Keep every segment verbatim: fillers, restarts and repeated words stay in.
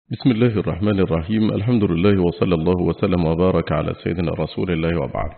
بسم الله الرحمن الرحيم. الحمد لله وصلى الله وسلم وبارك على سيدنا رسول الله وبعد.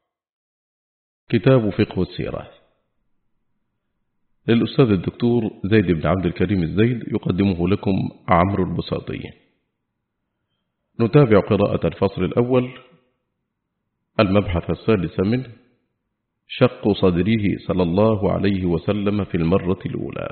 كتاب فقه السيرة للأستاذ الدكتور زيد بن عبد الكريم الزيد، يقدمه لكم عمرو البساطي. نتابع قراءة الفصل الأول، المبحث الثالث منه، شق صدره صلى الله عليه وسلم في المرة الأولى.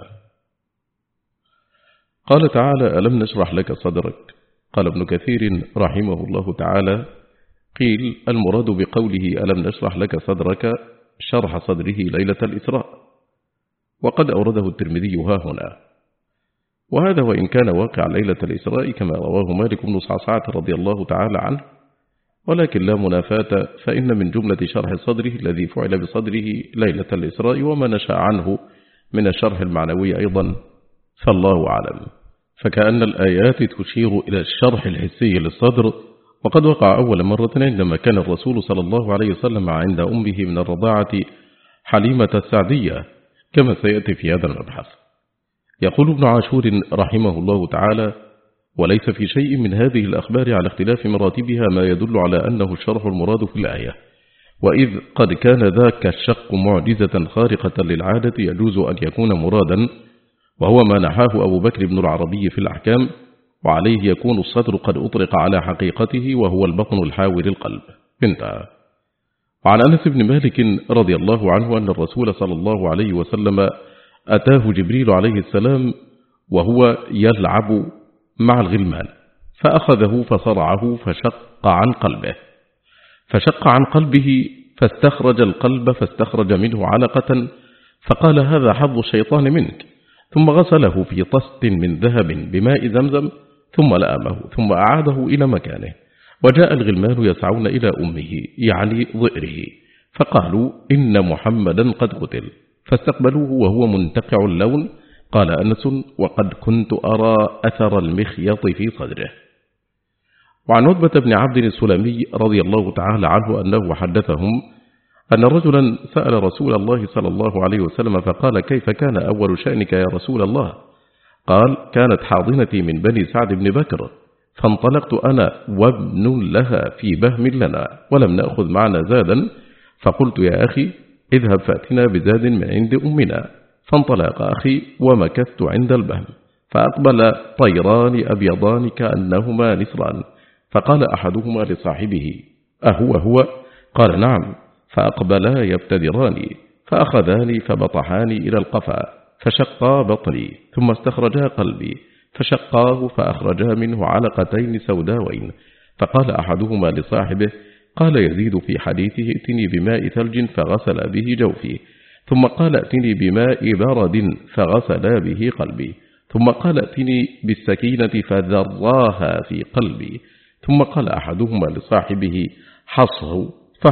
قال تعالى: ألم نشرح لك صدرك. قال ابن كثير رحمه الله تعالى: قيل المراد بقوله ألم نشرح لك صدرك شرح صدره ليلة الإسراء، وقد أورده الترمذي ها هنا، وهذا وإن كان واقع ليلة الإسراء كما رواه مالك بن صعصعة رضي الله تعالى عنه، ولكن لا منافاة، فإن من جملة شرح صدره الذي فعل بصدره ليلة الإسراء وما نشأ عنه من الشرح المعنوي أيضا، فالله أعلم. فكأن الآيات تشير إلى الشرح الحسي للصدر، وقد وقع أول مرة عندما كان الرسول صلى الله عليه وسلم عند أمه من الرضاعة حليمة السعدية، كما سيأتي في هذا المبحث. يقول ابن عاشور رحمه الله تعالى: وليس في شيء من هذه الأخبار على اختلاف مراتبها ما يدل على أنه الشرح المراد في الآية، وإذ قد كان ذاك الشق معجزة خارقة للعادة يجوز أن يكون مرادا، وهو ما نحاه أبو بكر بن العربي في الأحكام، وعليه يكون الصدر قد أطلق على حقيقته وهو البطن الحاوي للقلب. انتهى. وعن أنس بن مالك رضي الله عنه أن الرسول صلى الله عليه وسلم أتاه جبريل عليه السلام وهو يلعب مع الغلمان، فأخذه فصرعه فشق عن قلبه فشق عن قلبه فاستخرج القلب فاستخرج منه علقة، فقال: هذا حظ الشيطان منك. ثم غسله في طست من ذهب بماء زمزم ثم لأمه ثم أعاده إلى مكانه. وجاء الغلمان يسعون إلى أمه يعني ضئره، فقالوا: إن محمدا قد قتل، فاستقبلوه وهو منتقع اللون. قال أنس: وقد كنت أرى أثر المخيط في صدره. وعن عتبة بن عبد السلمي رضي الله تعالى عنه أنه حدثهم أن رجلا سأل رسول الله صلى الله عليه وسلم فقال: كيف كان أول شأنك يا رسول الله؟ قال: كانت حاضنتي من بني سعد بن بكر، فانطلقت أنا وابن لها في بهم لنا ولم نأخذ معنا زادا، فقلت: يا أخي اذهب فأتنا بزاد من عند أمنا. فانطلق أخي ومكثت عند البهم، فأقبل طيران أبيضان كأنهما نسران، فقال أحدهما لصاحبه: أهو هو؟ قال: نعم. فأقبلا يبتدراني، فأخذاني فبطحاني إلى القفا، فشقا بطني، ثم استخرجا قلبي، فشقاه فأخرجا منه علقتين سوداوين. فقال أحدهما لصاحبه: قال يزيد في حديثه: ائتني بماء ثلج فغسل به جوفي، ثم قال: ائتني بماء برد فغسل به قلبي، ثم قال: ائتني بالسكينة فذراها في قلبي، ثم قال أحدهما لصاحبه: حصه،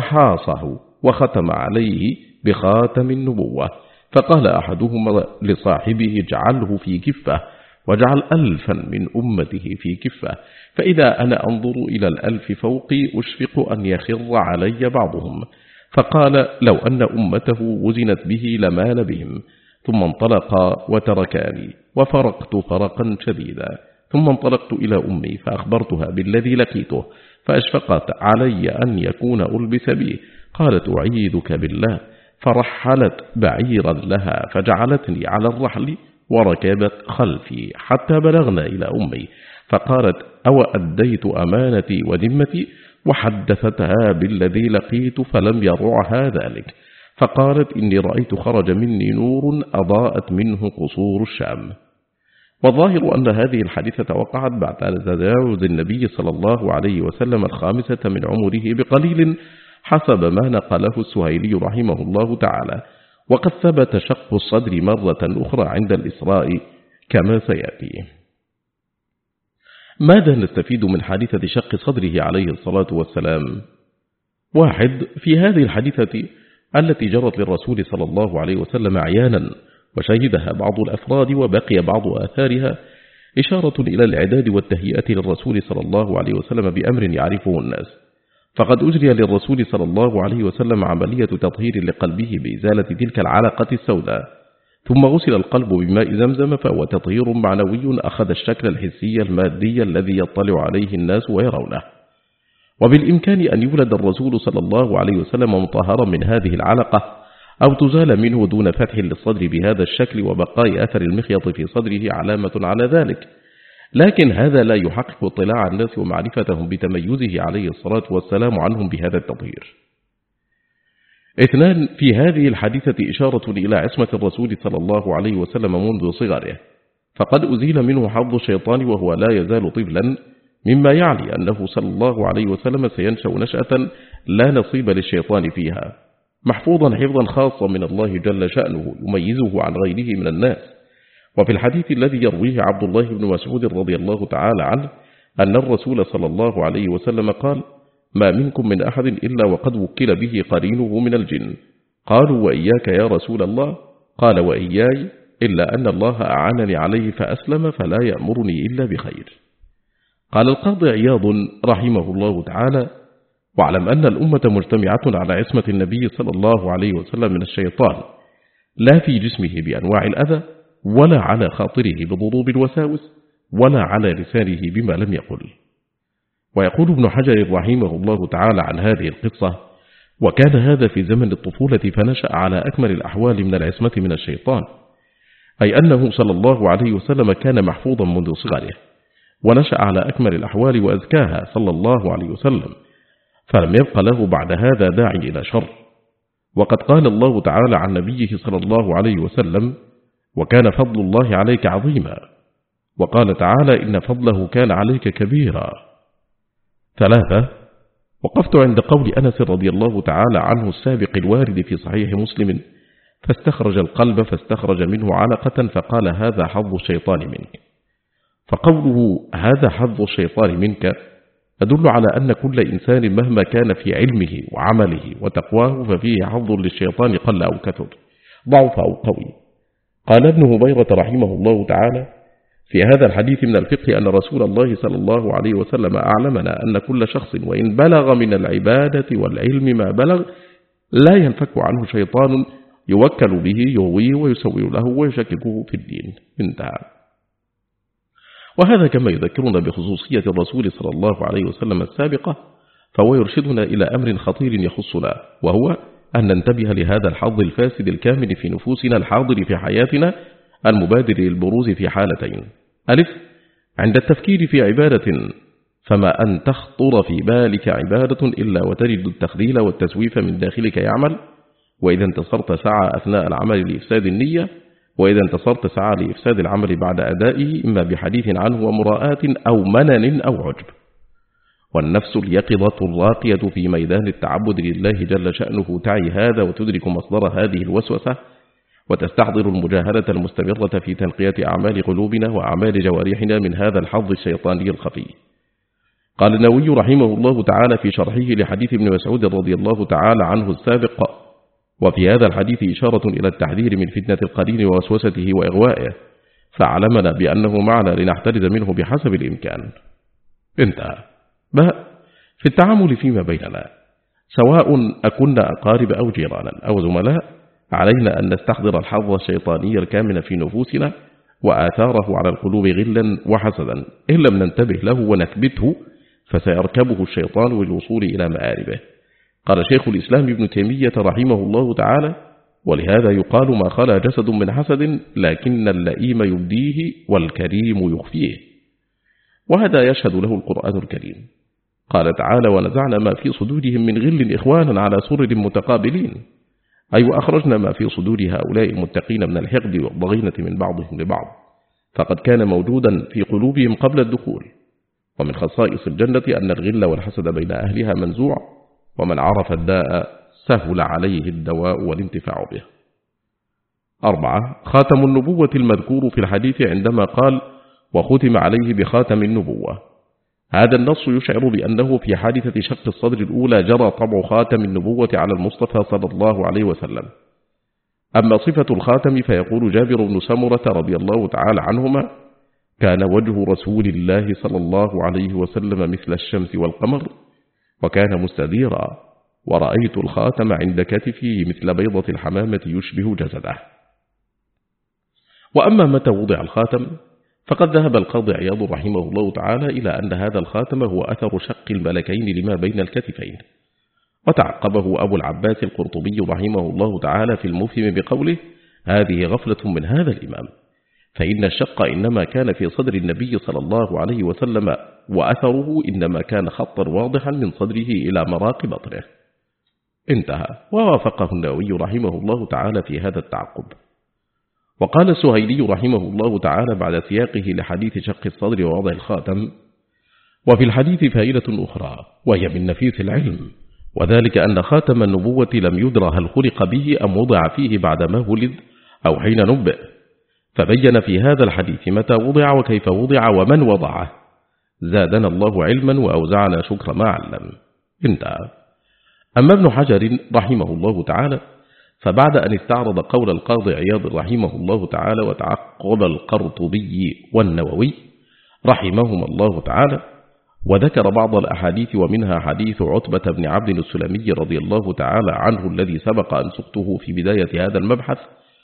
فحاصه وختم عليه بخاتم النبوة. فقال أحدهما لصاحبه: اجعله في كفة، واجعل ألفا من أمته في كفة، فإذا أنا أنظر إلى الألف فوقي أشفق أن يخر علي بعضهم. فقال: لو أن أمته وزنت به لمال بهم. ثم انطلقا وتركاني، وفرقت فرقا شديدا، ثم انطلقت إلى أمي فأخبرتها بالذي لقيته، فأشفقت علي أن يكون ألبس به. قالت: أعيذك بالله. فرحلت بعيرا لها فجعلتني على الرحل وركبت خلفي حتى بلغنا إلى أمي، فقالت: أو أديت أمانتي وذمتي؟ وحدثتها بالذي لقيت فلم يرعها ذلك، فقالت: إني رأيت خرج مني نور أضاءت منه قصور الشام. والظاهر أن هذه الحادثة وقعت بعد تجاوز النبي صلى الله عليه وسلم الخامسة من عمره بقليل، حسب ما نقله السهيلي رحمه الله تعالى، وقد ثبت شق الصدر مرة أخرى عند الإسراء كما سيأتي. ماذا نستفيد من حادثة شق صدره عليه الصلاة والسلام؟ واحد، في هذه الحادثة التي جرت للرسول صلى الله عليه وسلم عيانا وشهدها بعض الأفراد وبقي بعض آثارها، إشارة إلى الإعداد والتهيئة للرسول صلى الله عليه وسلم بأمر يعرفه الناس، فقد أجري للرسول صلى الله عليه وسلم عملية تطهير لقلبه بإزالة تلك العلقة السوداء، ثم غسل القلب بماء زمزم فهو تطهير معنوي أخذ الشكل الحسي المادي الذي يطلع عليه الناس ويرونه. وبالإمكان أن يولد الرسول صلى الله عليه وسلم مطهرا من هذه العلقة أو تزال منه دون فتح للصدر بهذا الشكل وبقاء أثر المخيط في صدره علامة على ذلك، لكن هذا لا يحقق اطلاع الناس ومعرفتهم بتميزه عليه الصلاة والسلام عنهم بهذا التطهير. اثنان، في هذه الحادثة إشارة إلى عصمة الرسول صلى الله عليه وسلم منذ صغره، فقد أزيل منه حظ الشيطان وهو لا يزال طفلا، مما يعني أنه صلى الله عليه وسلم سينشأ نشأة لا نصيب للشيطان فيها، محفوظا حفظا خاصا من الله جل شأنه يميزه عن غيره من الناس. وفي الحديث الذي يرويه عبد الله بن مسعود رضي الله تعالى عنه أن الرسول صلى الله عليه وسلم قال: ما منكم من أحد إلا وقد وكل به قرينه من الجن. قالوا: وإياك يا رسول الله؟ قال: وإياي، إلا أن الله أعانني عليه فأسلم فلا يأمرني إلا بخير. قال القاضي عياض رحمه الله تعالى: واعلم أن الأمة مجتمعة على عصمة النبي صلى الله عليه وسلم من الشيطان، لا في جسمه بأنواع الأذى، ولا على خاطره بضروب الوساوس، ولا على لسانه بما لم يقل. ويقول ابن حجر رحمه الله تعالى عن هذه القصة: وكان هذا في زمن الطفولة فنشأ على أكمل الأحوال من العصمة من الشيطان، أي أنه صلى الله عليه وسلم كان محفوظا منذ صغره، ونشأ على أكمل الأحوال وأزكاها صلى الله عليه وسلم، فلم يبق له بعد هذا داعي إلى شر. وقد قال الله تعالى عن نبيه صلى الله عليه وسلم: وكان فضل الله عليك عظيما. وقال تعالى: إن فضله كان عليك كبيرا. ثلاثة، وقفت عند قول أنس رضي الله تعالى عنه السابق الوارد في صحيح مسلم: فاستخرج القلب فاستخرج منه علقة فقال: هذا حظ الشيطان منك. فقوله هذا حظ الشيطان منك يدل على أن كل إنسان مهما كان في علمه وعمله وتقواه ففيه حظ للشيطان قل أو كثر، ضعف أو قوي. قال ابن هبيرة رحمه الله تعالى: في هذا الحديث من الفقه أن رسول الله صلى الله عليه وسلم أعلمنا أن كل شخص وإن بلغ من العبادة والعلم ما بلغ لا ينفك عنه شيطان يوكل به يغويه ويسوي له ويشككه في الدين. انتهى. وهذا كما يذكرنا بخصوصية الرسول صلى الله عليه وسلم السابقة، فهو يرشدنا إلى أمر خطير يخصنا، وهو أن ننتبه لهذا الحظ الفاسد الكامل في نفوسنا الحاضر في حياتنا المبادر للبروز في حالتين: ألف، عند التفكير في عبادة، فما أن تخطر في بالك عبادة إلا وتجد التخذيل والتسويف من داخلك يعمل، وإذا انتصرت سعى أثناء العمل لإفساد النية، وإذا انتصرت سعى لإفساد العمل بعد أدائه، إما بحديث عنه ومراءات أو منن أو عجب. والنفس اليقظة الراقية في ميدان التعبد لله جل شأنه تعي هذا وتدرك مصدر هذه الوسوسة، وتستحضر المجاهدة المستمرة في تنقية أعمال قلوبنا وأعمال جوارحنا من هذا الحظ الشيطاني الخفي. قال النووي رحمه الله تعالى في شرحه لحديث ابن مسعود رضي الله تعالى عنه السابق: وفي هذا الحديث إشارة إلى التحذير من فتنة القرين ووسوسته وإغوائه، فعلمنا بأنه معنا لنحترز منه بحسب الإمكان. انتهى. باء، في التعامل فيما بيننا، سواء أكنا أقارب أو جيرانا أو زملاء، علينا أن نستحضر الحظ الشيطاني الكامن في نفوسنا وآثاره على القلوب غلا وحسدا، إن لم ننتبه له ونثبته فسيركبه الشيطان للوصول إلى مآربه. قال شيخ الإسلام ابن تيمية رحمه الله تعالى: ولهذا يقال ما خلا جسد من حسد، لكن اللئيم يبديه والكريم يخفيه. وهذا يشهد له القرآن الكريم. قال تعالى: ونزعنا ما في صدورهم من غل إخوانا على سرر متقابلين، أي وأخرجنا ما في صدور هؤلاء المتقين من الحقد والضغينة من بعضهم لبعض، فقد كان موجودا في قلوبهم قبل الدخول. ومن خصائص الجنة أن الغل والحسد بين أهلها منزوع، ومن عرف الداء سهل عليه الدواء والانتفاع به. أربعة، خاتم النبوة المذكور في الحديث عندما قال: وختم عليه بخاتم النبوة. هذا النص يشعر بأنه في حادثة شق الصدر الأولى جرى طبع خاتم النبوة على المصطفى صلى الله عليه وسلم. أما صفة الخاتم فيقول جابر بن سمرة رضي الله تعالى عنهما: كان وجه رسول الله صلى الله عليه وسلم مثل الشمس والقمر، وكان مستديرا، ورأيت الخاتم عند كتفه مثل بيضة الحمامة يشبه جسده. وأما متى وضع الخاتم فقد ذهب القاضي عياض رحمه الله تعالى إلى أن هذا الخاتم هو أثر شق الملكين لما بين الكتفين. وتعقبه أبو العباس القرطبي رحمه الله تعالى في المفهم بقوله: هذه غفلة من هذا الإمام، فإن الشق إنما كان في صدر النبي صلى الله عليه وسلم، وأثره إنما كان خطا واضحا من صدره إلى مراق بطنه. انتهى. ووافقه النووي رحمه الله تعالى في هذا التعقب. وقال السهيلي رحمه الله تعالى بعد سياقه لحديث شق الصدر ووضع الخاتم: وفي الحديث فائدة أخرى وهي من نفيس العلم، وذلك أن خاتم النبوة لم يدرى هل خلق به أم وضع فيه بعدما ولد أو حين نبئ، فبين في هذا الحديث متى وضع وكيف وضع ومن وضعه. زادنا الله علما وأوزعنا شكر ما علم. انتهى. أما ابن حجر رحمه الله تعالى فبعد أن استعرض قول القاضي عياض رحمه الله تعالى وتعقب القرطبي والنووي رحمهما الله تعالى، وذكر بعض الأحاديث ومنها حديث عتبة بن عبد السلمي رضي الله تعالى عنه الذي سبق أن سقته في بداية هذا المبحث،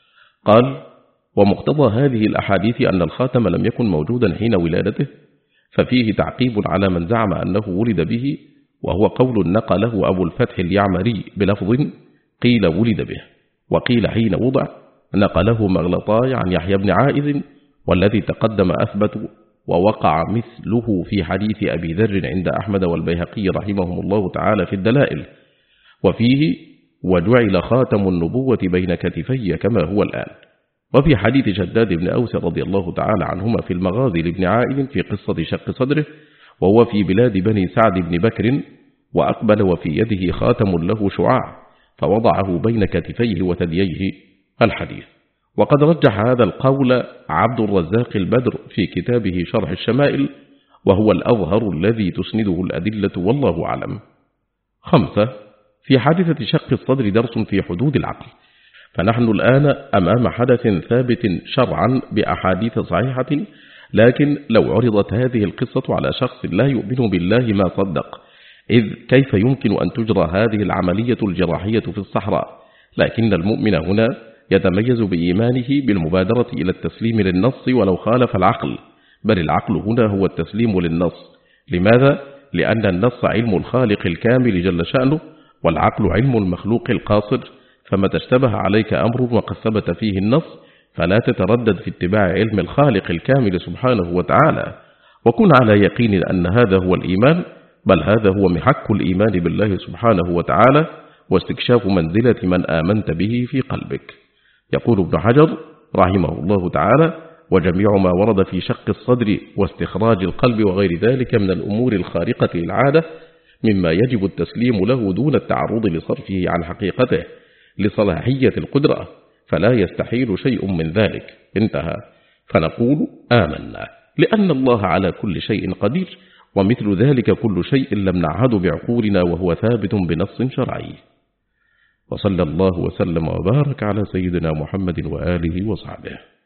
قال: ومقتضى هذه الأحاديث أن الخاتم لم يكن موجودا حين ولادته، ففيه تعقيب على من زعم أنه ولد به، وهو قول نقله أبو الفتح اليعمري بلفظ قيل ولد به، وقيل حين وضع، نقله مغلطاي عن يحيى بن عائذ، والذي تقدم أثبت، ووقع مثله في حديث أبي ذر عند أحمد والبيهقي رحمهم الله تعالى في الدلائل، وفيه: وجعل خاتم النبوة بين كتفي كما هو الآن. وفي حديث شداد بن أوس رضي الله تعالى عنهما في المغازي لابن عائذ في قصة شق صدره، وهو في بلاد بني سعد بن بكر، وأقبل وفي يده خاتم له شعاع فوضعه بين كتفيه وثدييه. الحديث. وقد رجح هذا القول عبد الرزاق البدر في كتابه شرح الشمائل، وهو الأظهر الذي تسنده الأدلة والله أعلم. خمسة. في حادثة شق الصدر درس في حدود العقل، فنحن الآن أمام حدث ثابت شرعا بأحاديث صحيحة، لكن لو عرضت هذه القصة على شخص لا يؤمن بالله ما صدق، إذ كيف يمكن أن تجرى هذه العملية الجراحية في الصحراء؟ لكن المؤمن هنا يتميز بإيمانه بالمبادرة إلى التسليم للنص ولو خالف العقل، بل العقل هنا هو التسليم للنص. لماذا؟ لأن النص علم الخالق الكامل جل شأنه، والعقل علم المخلوق القاصر، فما تشتبه عليك أمر وقد ثبت فيه النص فلا تتردد في اتباع علم الخالق الكامل سبحانه وتعالى، وكن على يقين أن هذا هو الإيمان، بل هذا هو محك الإيمان بالله سبحانه وتعالى واستكشاف منزلة من آمنت به في قلبك. يقول ابن حجر رحمه الله تعالى: وجميع ما ورد في شق الصدر واستخراج القلب وغير ذلك من الأمور الخارقة للعادة مما يجب التسليم له دون التعرض لصرفه عن حقيقته لصلاحية القدرة، فلا يستحيل شيء من ذلك. انتهى. فنقول آمنا لأن الله على كل شيء قدير، ومثل ذلك كل شيء لم نعهد بعقولنا وهو ثابت بنص شرعي. وصلى الله وسلم وبارك على سيدنا محمد وآله وصحبه.